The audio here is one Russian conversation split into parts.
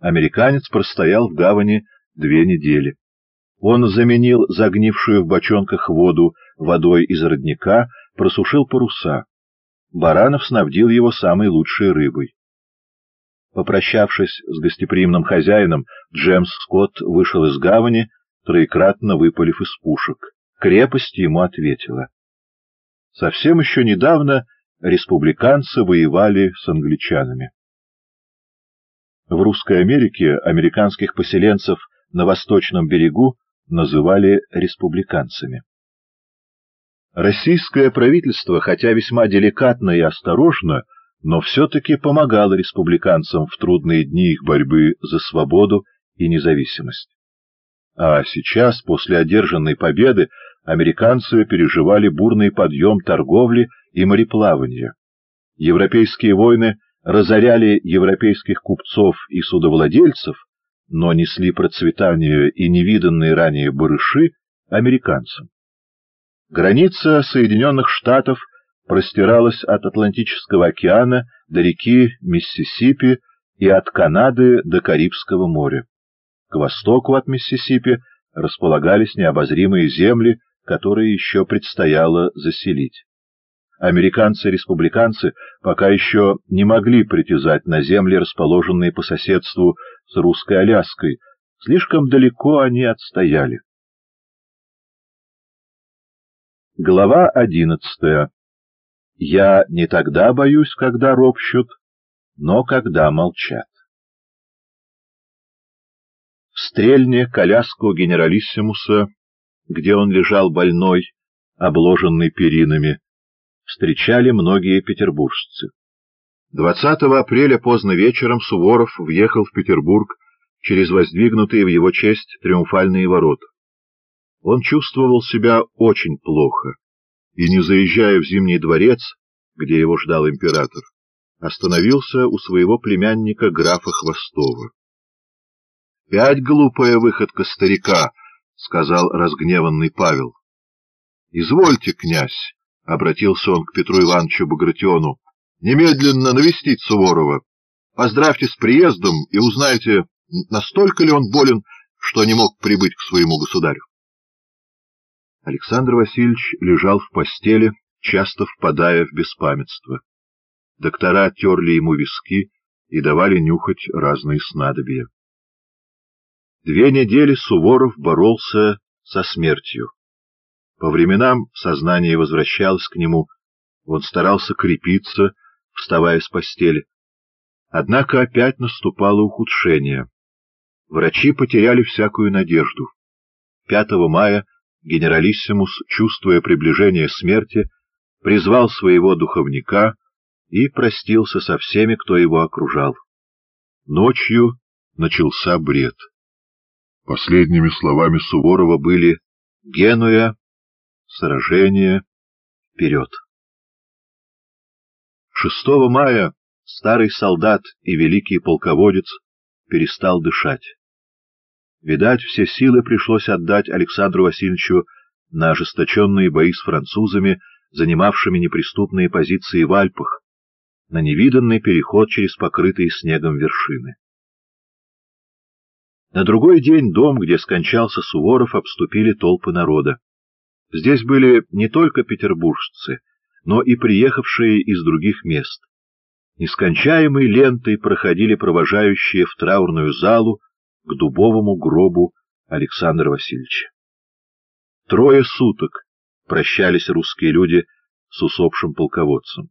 Американец простоял в гавани 2 недели. Он заменил загнившую в бочонках воду водой из родника, просушил паруса. Баранов снабдил его самой лучшей рыбой. Попрощавшись с гостеприимным хозяином, Джемс Скотт вышел из гавани, троекратно выпалив из пушек. Крепость ему ответила. Совсем еще недавно республиканцы воевали с англичанами. В Русской Америке американских поселенцев на восточном берегу называли республиканцами. Российское правительство, хотя весьма деликатно и осторожно, но все-таки помогало республиканцам в трудные дни их борьбы за свободу и независимость. А сейчас, после одержанной победы, американцы переживали бурный подъем торговли и мореплавания. Европейские войны разоряли европейских купцов и судовладельцев, но несли процветание и невиданные ранее барыши американцам. Граница Соединенных Штатов простиралась от Атлантического океана до реки Миссисипи и от Канады до Карибского моря. К востоку от Миссисипи располагались необозримые земли, которые еще предстояло заселить. Американцы-республиканцы пока еще не могли притязать на земли, расположенные по соседству с русской Аляской. Слишком далеко они отстояли. Глава 11. Я не тогда боюсь, когда ропщут, но когда молчат. В Стрельне коляску генералиссимуса, где он лежал больной, обложенный перинами, встречали многие петербуржцы. 20 апреля поздно вечером Суворов въехал в Петербург через воздвигнутые в его честь триумфальные ворота. Он чувствовал себя очень плохо, и, не заезжая в Зимний дворец, где его ждал император, остановился у своего племянника графа Хвостова. — Опять глупая выходка старика, — сказал разгневанный Павел. — Извольте, князь, — обратился он к Петру Ивановичу Багратиону, — немедленно навестить Суворова. Поздравьте с приездом и узнайте, настолько ли он болен, что не мог прибыть к своему государю. Александр Васильевич лежал в постели, часто впадая в беспамятство. Доктора терли ему виски и давали нюхать разные снадобья. 2 недели Суворов боролся со смертью. По временам сознание возвращалось к нему, он старался крепиться, вставая с постели. Однако опять наступало ухудшение. Врачи потеряли всякую надежду. 5 мая генералиссимус, чувствуя приближение смерти, призвал своего духовника и простился со всеми, кто его окружал. Ночью начался бред. Последними словами Суворова были «Генуя, сражение, вперед». 6 мая старый солдат и великий полководец перестал дышать. Видать, все силы пришлось отдать Александру Васильевичу на ожесточенные бои с французами, занимавшими неприступные позиции в Альпах, на невиданный переход через покрытые снегом вершины. На другой день дом, где скончался Суворов, обступили толпы народа. Здесь были не только петербуржцы, но и приехавшие из других мест. Нескончаемой лентой проходили провожающие в траурную залу к дубовому гробу Александра Васильевича. 3 суток прощались русские люди с усопшим полководцем.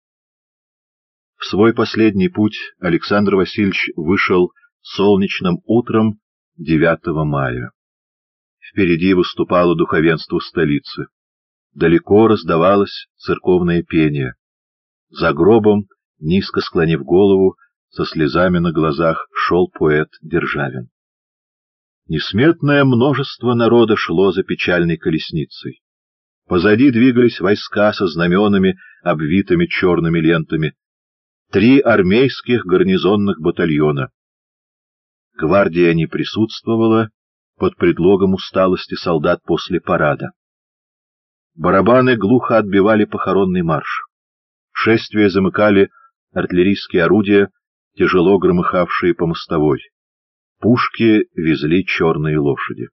В свой последний путь Александр Васильевич вышел солнечным утром 9 мая. Впереди выступало духовенство столицы. Далеко раздавалось церковное пение. За гробом, низко склонив голову, со слезами на глазах шел поэт Державин. Несметное множество народа шло за печальной колесницей. Позади двигались войска со знаменами, обвитыми черными лентами. 3 армейских гарнизонных батальона. Гвардия не присутствовала под предлогом усталости солдат после парада. Барабаны глухо отбивали похоронный марш. Шествие замыкали артиллерийские орудия, тяжело громыхавшие по мостовой. пушки везли черные лошади.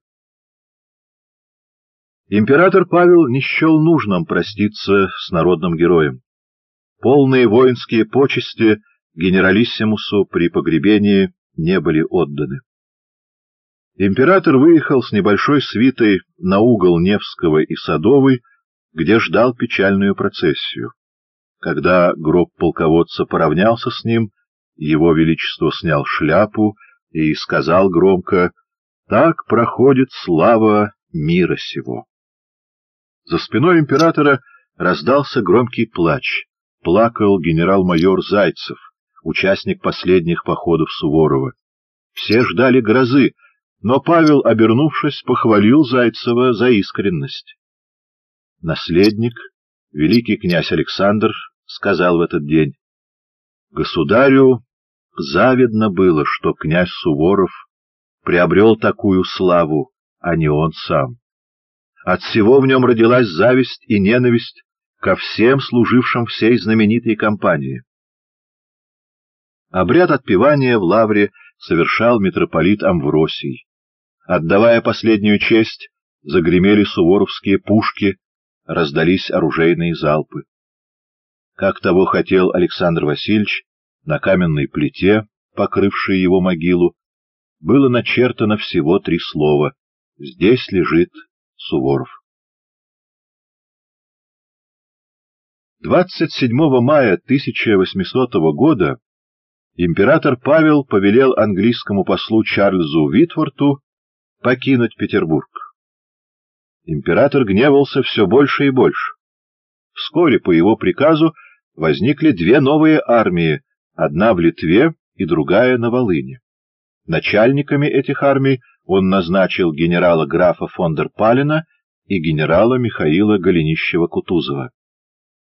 Император Павел не счел нужным проститься с народным героем. Полные воинские почести генералиссимусу при погребении не были отданы. Император выехал с небольшой свитой на угол Невского и Садовой, где ждал печальную процессию. Когда гроб полководца поравнялся с ним, его величество снял шляпу и сказал громко: «Так проходит слава мира сего». За спиной императора раздался громкий плач. Плакал генерал-майор Зайцев, участник последних походов Суворова. Все ждали грозы, но Павел, обернувшись, похвалил Зайцева за искренность. Наследник, великий князь Александр, сказал в этот день: «Государю завидно было, что князь Суворов приобрел такую славу, а не он сам. От всего в нем родилась зависть и ненависть ко всем служившим всей знаменитой компании». Обряд отпевания в лавре совершал митрополит Амвросий. Отдавая последнюю честь, загремели суворовские пушки, раздались оружейные залпы. Как того хотел Александр Васильевич, на каменной плите, покрывшей его могилу, было начертано всего 3 слова: «Здесь лежит Суворов». 27 мая 1800 года император Павел повелел английскому послу Чарльзу Витворту покинуть Петербург. Император гневался все больше и больше. Вскоре по его приказу возникли 2 новые армии, одна в Литве и другая на Волыни. Начальниками этих армий он назначил генерала графа фон дер Палена и генерала Михаила Голенищева-Кутузова.